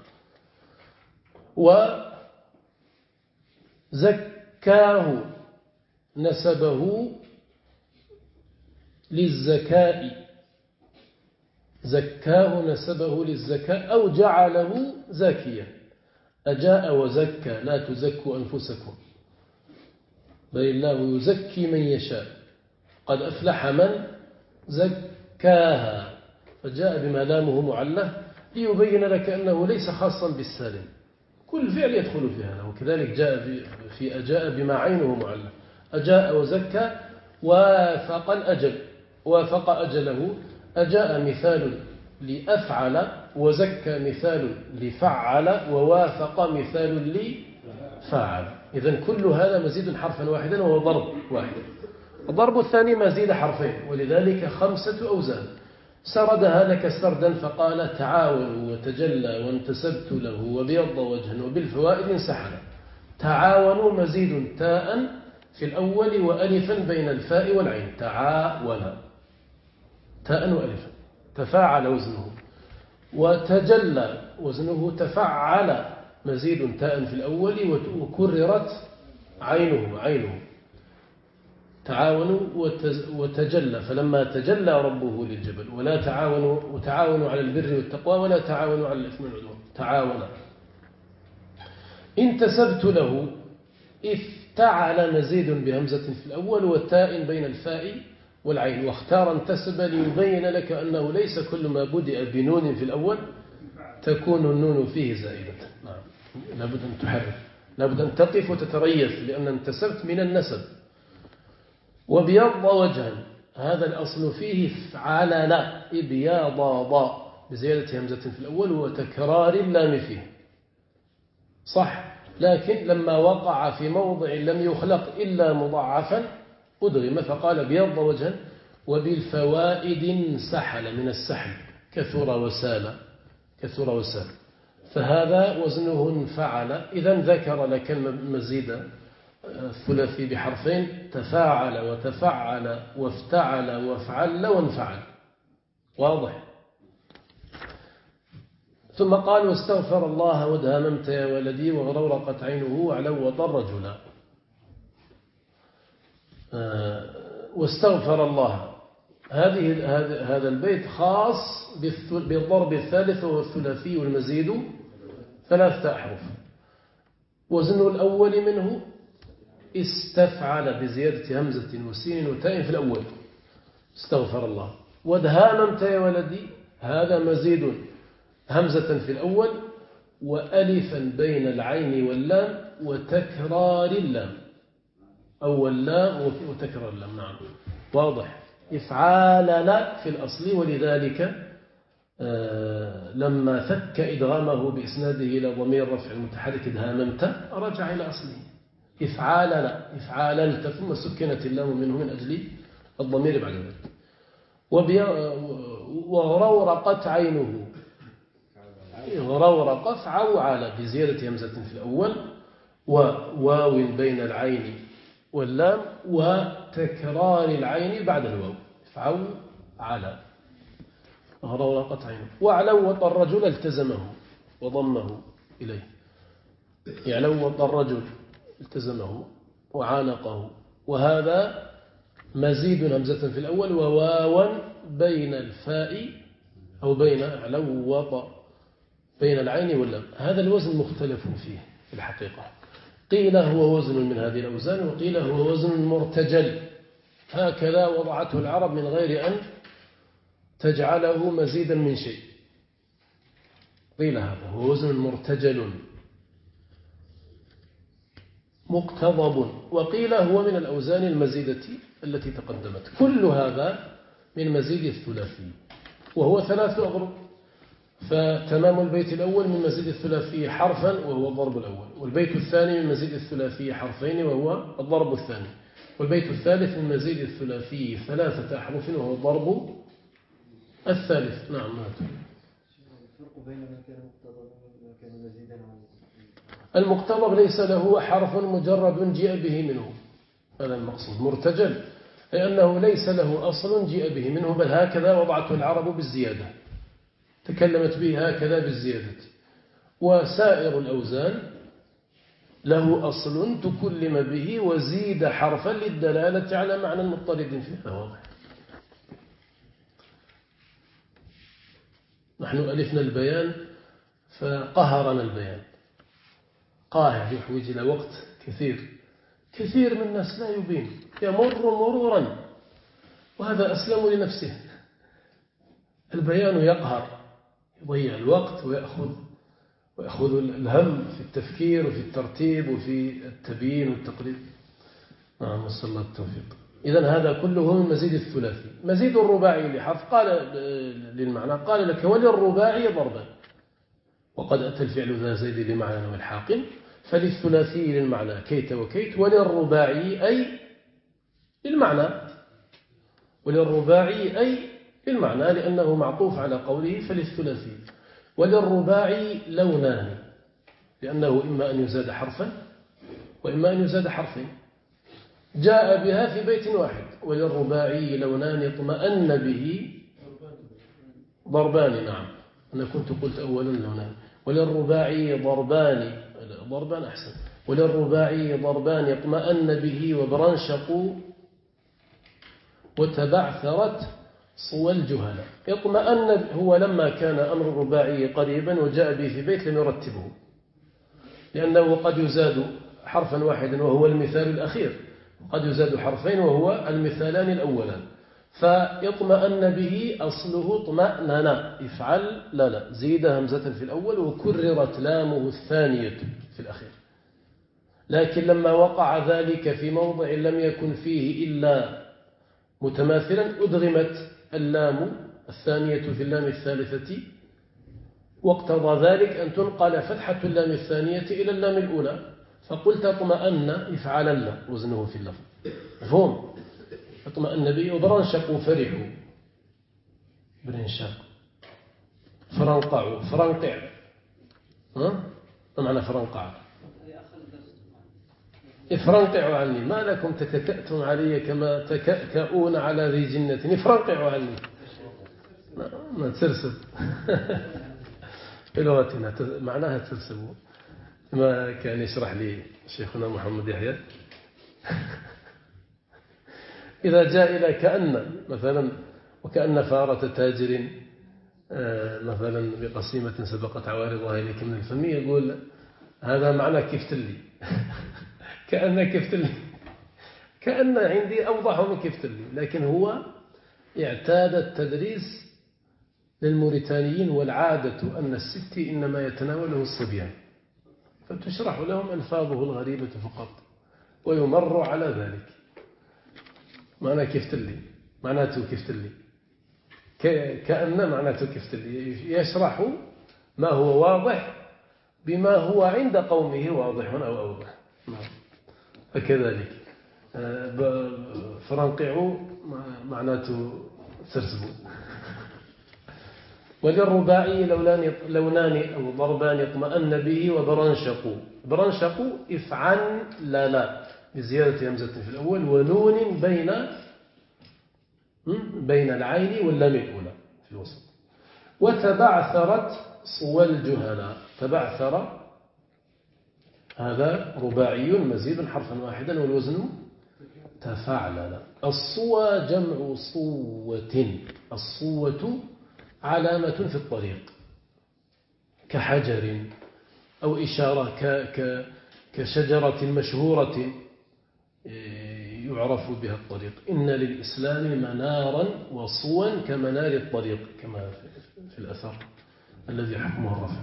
وزكاه نسبه للزكاء. زكاه نسبه للزكاء أو جعله زاكيا. أجاء وزكى لا تزكوا أنفسكم بل الله يزكي من يشاء قد أفلح من زكاها. فجاء بما لامه معله ليبين لك أنه ليس خاصا بالسالم، كل فعل يدخل في هذا. وكذلك جاء في أجاء بما عينه معله. أجاء وزكى وافق الأجل، وافق أجله. أجاء مثال لأفعل، وزكى مثال لفعل، ووافق مثال لفعل. إذن كل هذا مزيد حرفا واحدا وهو ضرب واحد. الضرب الثاني مزيد حرفين ولذلك 5 أوزان. سردها لك سردا فقال: تعاونوا وتجلى وانتسبت له وبيض وجها وبالفوائد انسحل. تعاونوا مزيد تاء في الأول وألفا بين الفاء والعين. تعاون تاء وألفا تفاعل وزنه. وتجلى وزنه تفعل مزيد تاء في الأول وكررت عينه. تعاونوا وتجلى فلما تجلى ربه للجبل. ولا تعاونوا على البر والتقوى ولا تعاونوا على الإثم والعدوان. تعاون. انتسبت له افتعل مزيد بهمزة في الأول وتاء بين الفاء والعين. واختار انتسب ليبين لك أنه ليس كل ما بدأ بنون في الأول تكون النون فيه زائدة. لابد أن تحرك، لابد أن تقف وتتريث لأن انتسبت من النسب. وبيض وجها هذا الأصل فيه فعلل إبياض ضاء بزيادة همزة في الأول وتكرار اللام فيه صح. لكن لما وقع في موضع لم يخلق إلا مضاعفا أدغم فقال بيض وجها. وبالفوائد انسحل من السحل كثر وسال. فهذا وزنه انفعل. إذن ذكر لك المزيد الثلاثي بحرفين: تفاعل وتفعل وافتعل وافعل وانفعل. واضح؟ ثم قال: واستغفر الله وادهممت يا ولدي وغرورقت عينه وعلو وضر رجلا. واستغفر الله هذا البيت خاص بالضرب الثالث والثلاثي والمزيد 3 أحرف. وزن الأول منه استفعل بزيادة همزة وسين وتاء في الأول. استغفر الله. وادهاممت يا ولدي هذا مزيد همزة في الأول وألفا بين العين واللام وتكرار اللام أو اللام وتكرار اللام. نعم واضح. إفعال لا في الأصل ولذلك لما فك إدغامه بإسناده إلى ضمير رفع المتحرك ادهاممت رجع إلى أصله. إفعال لا إفعاللت ثم سكنت اللام منه من أجل الضمير بعد ذلك. وغرورقت عينه غرورق فعوعل بزيادة همزة في الأول وواو بين العين واللام وتكرار العين بعد الواو. فعوعل غرورقت عينه. وعلوط الرجل التزمه وضمه إليه. يعلوط الرجل التزمه وعانقه. وهذا مزيد همزة في الأول وواوا بين الفاء أو بين علوط بين العين واللام. هذا الوزن مختلف فيه في الحقيقة. قيل هو وزن من هذه الأوزان وقيل هو وزن مرتجل. هكذا وضعته العرب من غير أن تجعله مزيدا من شيء. قيل هذا هو وزن مرتجل مقتضب. وقيل هو من الأوزان المزيدة التي تقدمت. كل هذا من مزيد الثلاثي وهو 3 أضرب. فتمام البيت الأول من مزيد الثلاثي حرفا وهو الضرب الأول. والبيت الثاني من مزيد الثلاثي حرفين وهو الضرب الثاني. والبيت الثالث من مزيد الثلاثي 3 أحرف وهو الضرب الثالث. نعم. الفرق بين ما كان مقتضبا وما كان مزيدا عن المقتضب ليس له حرف مجرد جاء به منه، هذا المقصود. مرتجل لأنه ليس له أصل جاء به منه، بل هكذا وضعته العرب بالزيادة، تكلمت به هكذا بالزيادة. وسائر الأوزان له أصل تكلم به وزيد حرفا للدلالة على معنى مضطرد فيها. واضح. نحن ألفنا البيان فقهرنا البيان، قاهر يحوج إلى وقت كثير من الناس لا يبين، يمر مرورا، وهذا أسلم لنفسه. البيان يقهر، يضيع الوقت ويأخذ الهم في التفكير وفي الترتيب وفي التبيين والتقريب. نعم، نسأل الله التوفيق. إذن هذا كله من مزيد الثلاثي. مزيد الرباعي لحرف قال للمعنى، قال لك وللرباعي ضربا، وقد أتى الفعل ذا زيد لمعنى والحاق، فللثلاثي للمعنى كيت وكيت، وللرباعي أي للمعنى، وللرباعي أي للمعنى لأنه معطوف على قوله فللثلاثي. وللرباعي لونان، لأنه إما أن يزاد حرفا وإما أن يزاد حرفين، جاء بها في بيت واحد. وللرباعي لونان اطمأن به ضربان. نعم، أنا كنت قلت أولا لونان. وللرباعي ضربان أحسن. وللرباعي ضربان اطمأن به وبرنشقوا وتبعثرت صوى الجهلاء. اطمأن هو لما كان أمر الرباعي قريبا وجاء به في بيت لم يرتبه، لأنه قد يزاد حرفا واحدا وهو المثال الأخير، قد يزاد حرفين وهو المثالان الأولان. فيطمأن به أصله اطمأنن، افعل لا زيد همزة في الأول وكررت لامه الثانية في الأخير. لكن لما وقع ذلك في موضع لم يكن فيه إلا متماثلا أدغمت اللام الثانية في اللام الثالثة، واقتضى ذلك أن تنقل فتحة اللام الثانية إلى اللام الأولى، فقلت اطمأن افعل لا وزنه في اللفظ. مفهوم؟ اطمأن به. وبرنشقوا فرحوا، برنشاق. فرنقعوا، فرنقع. ما معنى فرنقع؟ افرنقعوا عني، ما لكم تكأتم علي كما تكأون على ذي جنة. افرنقعوا عني، ما ترسب في لغتنا معناها ترسبوا. ما كان يشرح لي شيخنا محمد يحيى إذا جاء إلى كأن مثلا، وكأن فارة تاجر مثلا بقسيمة سبقت عوارضها إليك من الفم، يقول هذا معنى كيف تلي كأن كيف تلي، كأن عندي أوضح من كيف تلي. لكن هو اعتاد التدريس للموريتانيين، والعادة أن الستي إنما يتناوله الصبيان، فتشرح لهم ألفاظه الغريبة فقط ويمر على ذلك. معنى كيف تلي معناته كيف تلي، كأن معناته كيف تلي، يشرح ما هو واضح بما هو عند قومه واضح أو أوضح. فكذلك فرنقعوا معناته ترسبوا. وللرباعي لونان أو ضربان اطمأن به وبرنشقوا. برنشقوا افعل لا بزيادة همزة في الأول ونون بين العين واللام الأولى في الوسط. وتبعثرت صوى الجهلاء. تبعثر هذا رباعي مزيد حرفا واحدا والوزن تفعلل. الصوى جمع صوة. الصوة علامة في الطريق كحجر أو إشارة كشجرة مشهورة يعرف بها الطريق. إن للإسلام منارا وصوا كمنار الطريق، كما في الأثر الذي حكمه الرفع.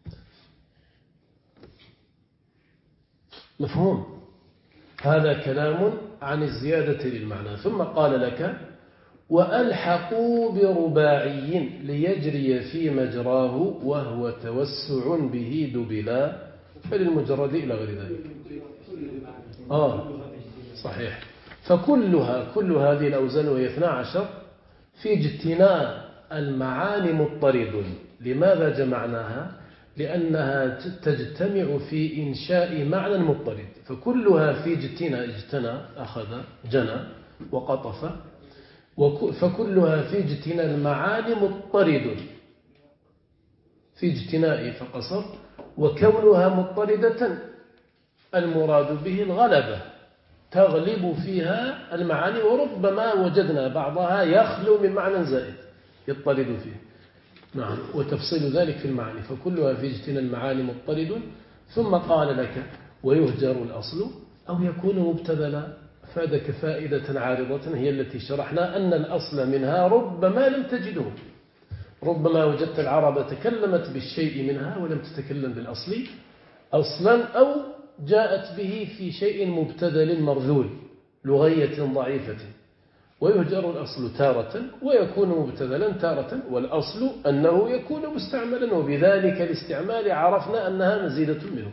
مفهوم؟ هذا كلام عن الزيادة للمعنى. ثم قال لك وألحقوا برباعي ليجري في مجراه وهو توسع به دبلا، فللمجرد إلى غير ذلك. صحيح. كل هذه الأوزان وهي 12 في اجتناء المعاني مضطرد. لماذا جمعناها؟ لأنها تجتمع في إنشاء معنى مضطرد، فكلها في اجتنى أخذ جنى وقطف، فكلها في اجتناء المعاني مضطرد، في اجتناء فقصر، وكونها مضطردة المراد به الغلبة، تغلب فيها المعاني، وربما وجدنا بعضها يخلو من معنى زائد يضطرد فيه. نعم، وتفصيل ذلك في المعاني، فكلها في اجتناء المعاني مضطرد. ثم قال لك ويهجر الأصل أو يكون مبتذلا، فادك فائدة عارضة هي التي شرحنا، أن الأصل منها ربما لم تجده، ربما وجدت العرب تكلمت بالشيء منها ولم تتكلم بالأصل أصلا، أو جاءت به في شيء مبتذل مرذول لغية ضعيفة. ويهجر الأصل تارة ويكون مبتذلا تارة، والأصل أنه يكون مستعملا، وبذلك الاستعمال عرفنا أنها مزيدة منه.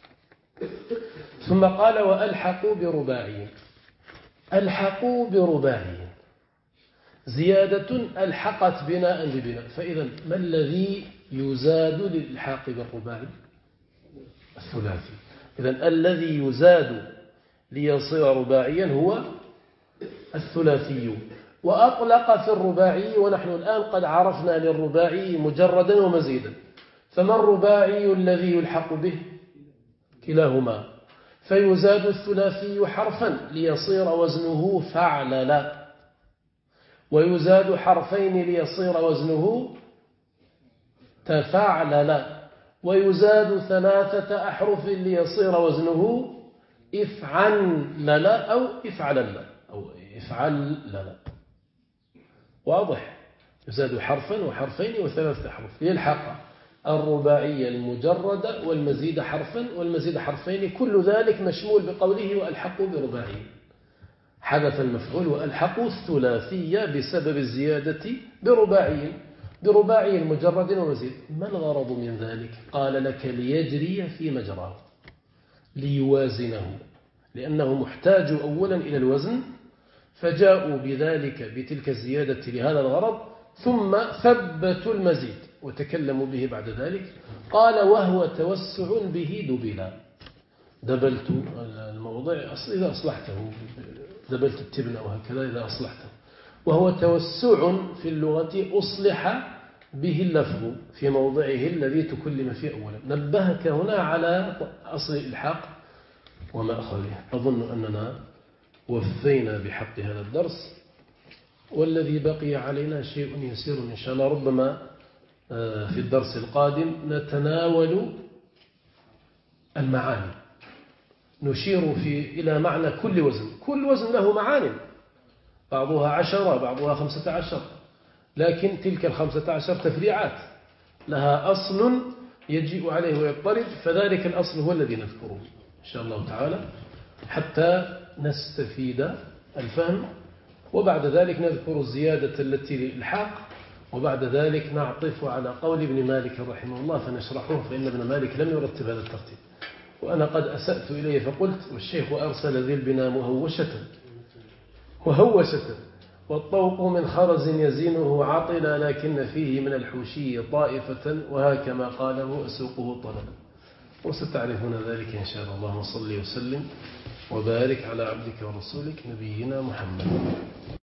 ثم قال وألحقوا برباعي. ألحقوا برباعي زيادة ألحقت بناء ببناء. فإذا ما الذي يزاد للإلحاق بالرباعي؟ الثلاثي. إذا الذي يزاد ليصير رباعيا هو الثلاثي. وأطلق في الرباعي، ونحن الآن قد عرفنا للرباعي مجردا ومزيدا. فما الرباعي الذي يلحق به؟ كلاهما. فيزاد الثلاثي حرفا ليصير وزنه فعللا، ويزاد حرفين ليصير وزنه تفعللا، ويزاد 3 أحرف ليصير وزنه افعللا أو افعللا أو افعللا. واضح؟ يزاد حرفا وحرفين و3 أحرف يلحق الرباعي المجرد والمزيد حرفا والمزيد حرفين، كل ذلك مشمول بقوله وألحقوا برباعي. حدث المفعول وألحقوا الثلاثية بسبب الزيادة برباعي المجرد ومزيد. ما الغرض من ذلك؟ قال لك ليجري في مجراه، ليوازنه، لأنه محتاج أولا إلى الوزن، فجاءوا بذلك بتلك الزيادة لهذا الغرض، ثم ثبتوا المزيد وتكلموا به بعد ذلك. قال وهو توسع به دبلا. دبلت الموضع إذا أصلحته، دبلت التبن أو هكذا إذا أصلحته. وهو توسع في اللغة أصلح به اللفظ في موضعه الذي تكلم فيه أولا. نبهك هنا على أصل الإلحاق ومأخذه. أظن أننا وفينا بحق هذا الدرس، والذي بقي علينا شيء يسير إن شاء الله. ربما في الدرس القادم نتناول المعاني، نشير إلى معنى كل وزن. كل وزن له معاني، بعضها 10 بعضها 15، لكن تلك 15 تفريعات لها أصل يجيء عليه ويضطرد، فذلك الأصل هو الذي نذكره إن شاء الله تعالى حتى نستفيد الفهم. وبعد ذلك نذكر الزيادة التي للإلحاق، وبعد ذلك نعطف على قول ابن مالك رحمه الله فنشرحه، فإن ابن مالك لم يرتب هذا الترتيب، وأنا قد أسأت إليه فقلت والشيخ أرسل ذي البنا مهوشة والطوق من خرز يزينه عطلا، لكن فيه من الحوشي طائفة، وهكما قاله أسوقه طلب. وستعرفون ذلك إن شاء الله. اللهم صل وسلم وبارك على عبدك ورسولك نبينا محمد.